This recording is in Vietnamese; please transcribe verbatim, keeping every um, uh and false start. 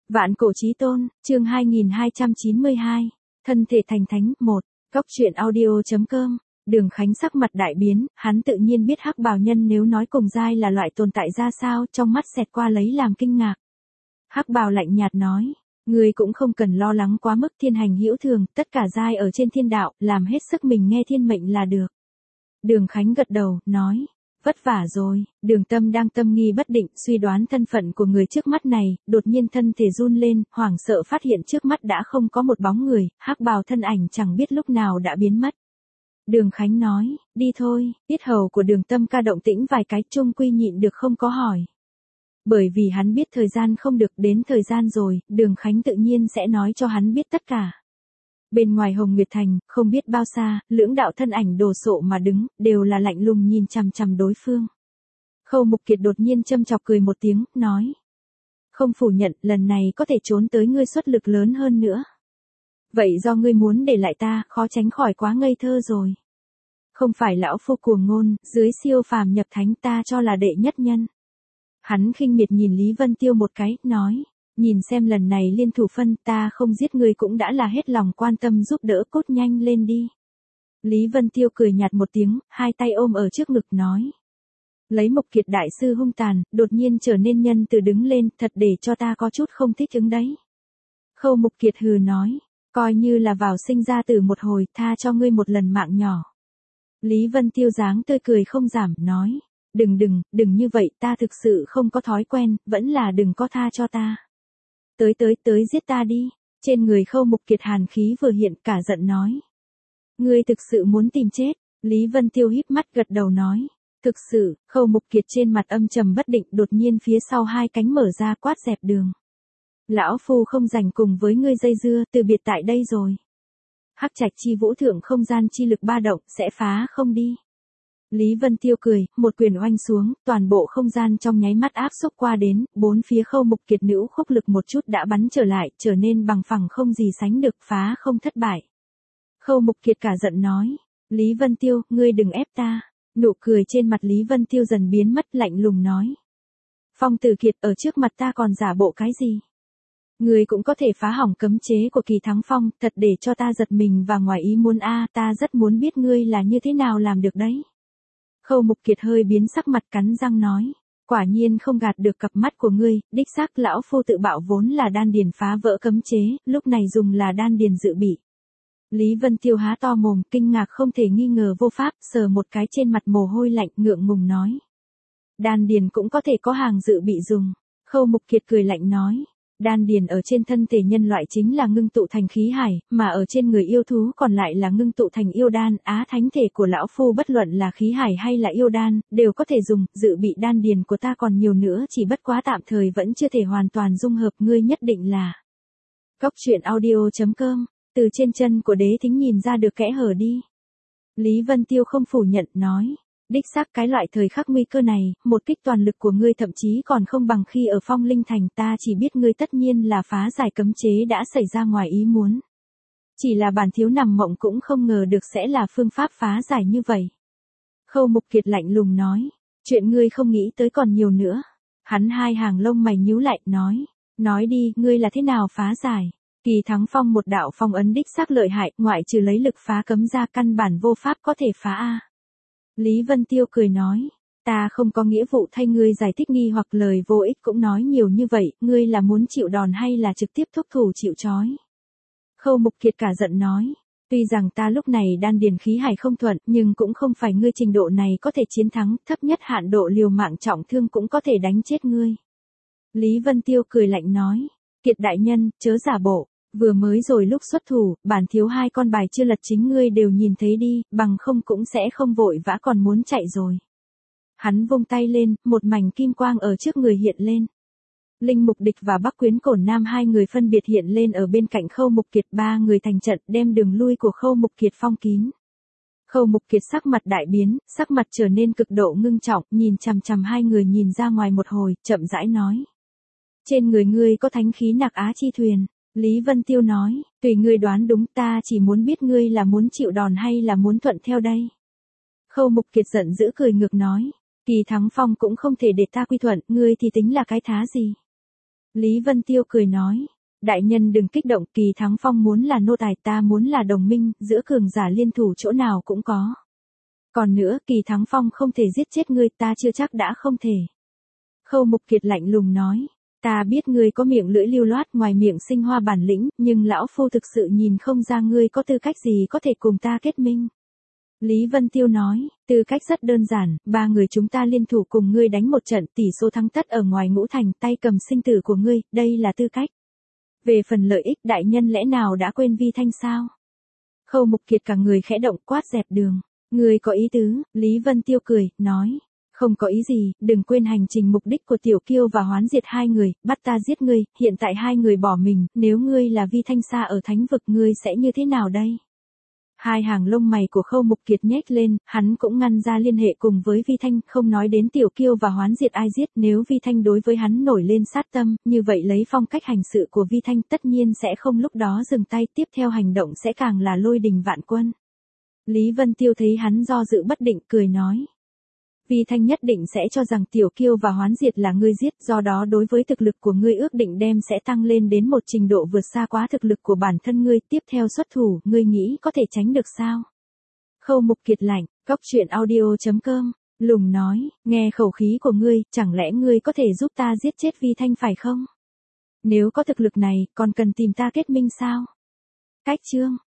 Vạn cổ chí tôn, chương hai nghìn hai trăm chín mươi hai. Thân thể thành thánh, một. Góc truyện audio chấm com. Đường Khánh sắc mặt đại biến, hắn tự nhiên biết hắc bào nhân nếu nói cùng giai là loại tồn tại ra sao, trong mắt xẹt qua lấy làm kinh ngạc. Hắc bào lạnh nhạt nói, ngươi cũng không cần lo lắng quá mức, thiên hành hữu thường, tất cả giai ở trên thiên đạo, làm hết sức mình nghe thiên mệnh là được. Đường Khánh gật đầu, nói, vất vả rồi. Đường Tâm đang tâm nghi bất định, suy đoán thân phận của người trước mắt này, đột nhiên thân thể run lên, hoảng sợ phát hiện trước mắt đã không có một bóng người, hắc bào thân ảnh chẳng biết lúc nào đã biến mất. Đường Khánh nói, đi thôi. Tiết hầu của Đường Tâm ca động tĩnh vài cái, chung quy nhịn được không có hỏi. Bởi vì hắn biết thời gian không được, đến thời gian rồi, Đường Khánh tự nhiên sẽ nói cho hắn biết tất cả. Bên ngoài Hồng Nguyệt Thành, không biết bao xa, lưỡng đạo thân ảnh đồ sộ mà đứng, đều là lạnh lùng nhìn chằm chằm đối phương. Khâu Mục Kiệt đột nhiên châm chọc cười một tiếng, nói. Không phủ nhận, lần này có thể trốn tới ngươi xuất lực lớn hơn nữa. Vậy do ngươi muốn để lại ta, khó tránh khỏi quá ngây thơ rồi. Không phải lão phu cuồng ngôn, dưới siêu phàm nhập thánh ta cho là đệ nhất nhân. Hắn khinh miệt nhìn Lý Vân Tiêu một cái, nói. Nhìn xem lần này liên thủ phân, ta không giết ngươi cũng đã là hết lòng quan tâm giúp đỡ, cốt nhanh lên đi. Lý Vân Tiêu cười nhạt một tiếng, hai tay ôm ở trước ngực nói. Lấy Mục Kiệt đại sư hung tàn, đột nhiên trở nên nhân từ đứng lên, thật để cho ta có chút không thích ứng đấy. Khâu Mục Kiệt hừ nói, coi như là vào sinh ra từ một hồi, tha cho ngươi một lần mạng nhỏ. Lý Vân Tiêu dáng tươi cười không giảm, nói. Đừng đừng, đừng như vậy, ta thực sự không có thói quen, vẫn là đừng có tha cho ta. Tới tới tới giết ta đi. Trên người Khâu Mục Kiệt hàn khí vừa hiện, cả giận nói. Ngươi thực sự muốn tìm chết. Lý Vân Tiêu híp mắt gật đầu nói. Thực sự. Khâu Mục Kiệt trên mặt âm trầm bất định, đột nhiên phía sau hai cánh mở ra, quát dẹp đường. Lão phu không rảnh cùng với ngươi dây dưa, từ biệt tại đây rồi. Hắc Trạch chi vũ thượng không gian chi lực ba động, sẽ phá không đi. Lý Vân Tiêu cười, một quyền oanh xuống, toàn bộ không gian trong nháy mắt áp xúc qua đến, bốn phía Khâu Mục Kiệt nữ khúc lực một chút đã bắn trở lại, trở nên bằng phẳng không gì sánh được, phá không thất bại. Khâu Mục Kiệt cả giận nói, Lý Vân Tiêu, ngươi đừng ép ta. Nụ cười trên mặt Lý Vân Tiêu dần biến mất, lạnh lùng nói. Phong Tử Kiệt, ở trước mặt ta còn giả bộ cái gì? Ngươi cũng có thể phá hỏng cấm chế của Kỳ Thắng Phong, thật để cho ta giật mình và ngoài ý muốn a, ta rất muốn biết ngươi là như thế nào làm được đấy. Khâu Mục Kiệt hơi biến sắc mặt, cắn răng nói, quả nhiên không gạt được cặp mắt của ngươi, đích xác lão phu tự bạo vốn là đan điền phá vỡ cấm chế, lúc này dùng là đan điền dự bị. Lý Vân Tiêu há to mồm, kinh ngạc không thể nghi ngờ vô pháp, sờ một cái trên mặt mồ hôi lạnh, ngượng ngùng nói. Đan điền cũng có thể có hàng dự bị dùng. Khâu Mục Kiệt cười lạnh nói. Đan điền ở trên thân thể nhân loại chính là ngưng tụ thành khí hải, mà ở trên người yêu thú còn lại là ngưng tụ thành yêu đan, á thánh thể của lão phu bất luận là khí hải hay là yêu đan, đều có thể dùng, dự bị đan điền của ta còn nhiều nữa, chỉ bất quá tạm thời vẫn chưa thể hoàn toàn dung hợp, ngươi nhất định là. Góc truyện audio chấm com, từ trên chân của Đế Thính nhìn ra được kẽ hở đi. Lý Vân Tiêu không phủ nhận, nói. Đích xác cái loại thời khắc nguy cơ này, một kích toàn lực của ngươi thậm chí còn không bằng khi ở Phong Linh Thành, ta chỉ biết ngươi tất nhiên là phá giải cấm chế đã xảy ra ngoài ý muốn. Chỉ là bản thiếu nằm mộng cũng không ngờ được sẽ là phương pháp phá giải như vậy. Khâu Mục Kiệt lạnh lùng nói, chuyện ngươi không nghĩ tới còn nhiều nữa. Hắn hai hàng lông mày nhíu lại, nói, nói đi, ngươi là thế nào phá giải? Kỳ Thắng Phong một đạo phong ấn đích xác lợi hại, ngoại trừ lấy lực phá cấm ra căn bản vô pháp có thể phá a. Lý Vân Tiêu cười nói, ta không có nghĩa vụ thay ngươi giải thích nghi hoặc lời vô ích cũng nói nhiều như vậy, ngươi là muốn chịu đòn hay là trực tiếp thúc thủ chịu trói. Khâu Mục Kiệt cả giận nói, tuy rằng ta lúc này đan điền khí hải không thuận, nhưng cũng không phải ngươi trình độ này có thể chiến thắng, thấp nhất hạn độ liều mạng trọng thương cũng có thể đánh chết ngươi. Lý Vân Tiêu cười lạnh nói, Kiệt đại nhân, chớ giả bộ. Vừa mới rồi lúc xuất thủ, bản thiếu hai con bài chưa lật chính ngươi đều nhìn thấy đi, bằng không cũng sẽ không vội vã còn muốn chạy rồi. Hắn vung tay lên, một mảnh kim quang ở trước người hiện lên. Linh Mục Địch và Bắc Quyến Cổn Nam hai người phân biệt hiện lên ở bên cạnh Khâu Mục Kiệt, ba người thành trận đem đường lui của Khâu Mục Kiệt phong kín. Khâu Mục Kiệt sắc mặt đại biến, sắc mặt trở nên cực độ ngưng trọng, nhìn chằm chằm hai người nhìn ra ngoài một hồi, chậm rãi nói. Trên người ngươi có thánh khí Nạc Á Chi Thuyền. Lý Vân Tiêu nói, tùy ngươi đoán đúng, ta chỉ muốn biết ngươi là muốn chịu đòn hay là muốn thuận theo đây. Khâu Mục Kiệt giận dữ cười ngược nói, Kỳ Thắng Phong cũng không thể để ta quy thuận, ngươi thì tính là cái thá gì. Lý Vân Tiêu cười nói. Đại nhân đừng kích động, Kỳ Thắng Phong muốn là nô tài, ta muốn là đồng minh, giữa cường giả liên thủ chỗ nào cũng có. Còn nữa, Kỳ Thắng Phong không thể giết chết ngươi, ta chưa chắc đã không thể. Khâu Mục Kiệt lạnh lùng nói. Ta biết ngươi có miệng lưỡi lưu loát, ngoài miệng sinh hoa bản lĩnh, nhưng lão phu thực sự nhìn không ra ngươi có tư cách gì có thể cùng ta kết minh. Lý Vân Tiêu nói, tư cách rất đơn giản, ba người chúng ta liên thủ cùng ngươi đánh một trận, tỷ số thắng tất ở ngoài ngũ thành, tay cầm sinh tử của ngươi, đây là tư cách. Về phần lợi ích, đại nhân lẽ nào đã quên Vi Thanh sao? Khâu Mục Kiệt cả người khẽ động, quát dẹp đường. Ngươi có ý tứ, Lý Vân Tiêu cười, nói. Không có ý gì, đừng quên hành trình mục đích của Tiểu Kiêu và Hoán diệt hai người, bắt ta giết ngươi, hiện tại hai người bỏ mình, nếu ngươi là Vi Thanh Sa ở thánh vực ngươi sẽ như thế nào đây? Hai hàng lông mày của Khâu Mục Kiệt nhếch lên, hắn cũng ngăn ra liên hệ cùng với Vi Thanh, không nói đến Tiểu Kiêu và Hoán diệt ai giết, nếu Vi Thanh đối với hắn nổi lên sát tâm, như vậy lấy phong cách hành sự của Vi Thanh tất nhiên sẽ không lúc đó dừng tay, tiếp theo hành động sẽ càng là lôi đình vạn quân. Lý Vân Tiêu thấy hắn do dự bất định, cười nói. Vi Thanh nhất định sẽ cho rằng Tiểu Kiêu và Hoán diệt là ngươi giết, do đó đối với thực lực của ngươi ước định đem sẽ tăng lên đến một trình độ vượt xa quá thực lực của bản thân ngươi, tiếp theo xuất thủ, ngươi nghĩ có thể tránh được sao? Khâu Mục Kiệt lạnh, cóc truyện audio chấm com, lùng nói, nghe khẩu khí của ngươi, chẳng lẽ ngươi có thể giúp ta giết chết Vi Thanh phải không? Nếu có thực lực này, còn cần tìm ta kết minh sao? Cách chương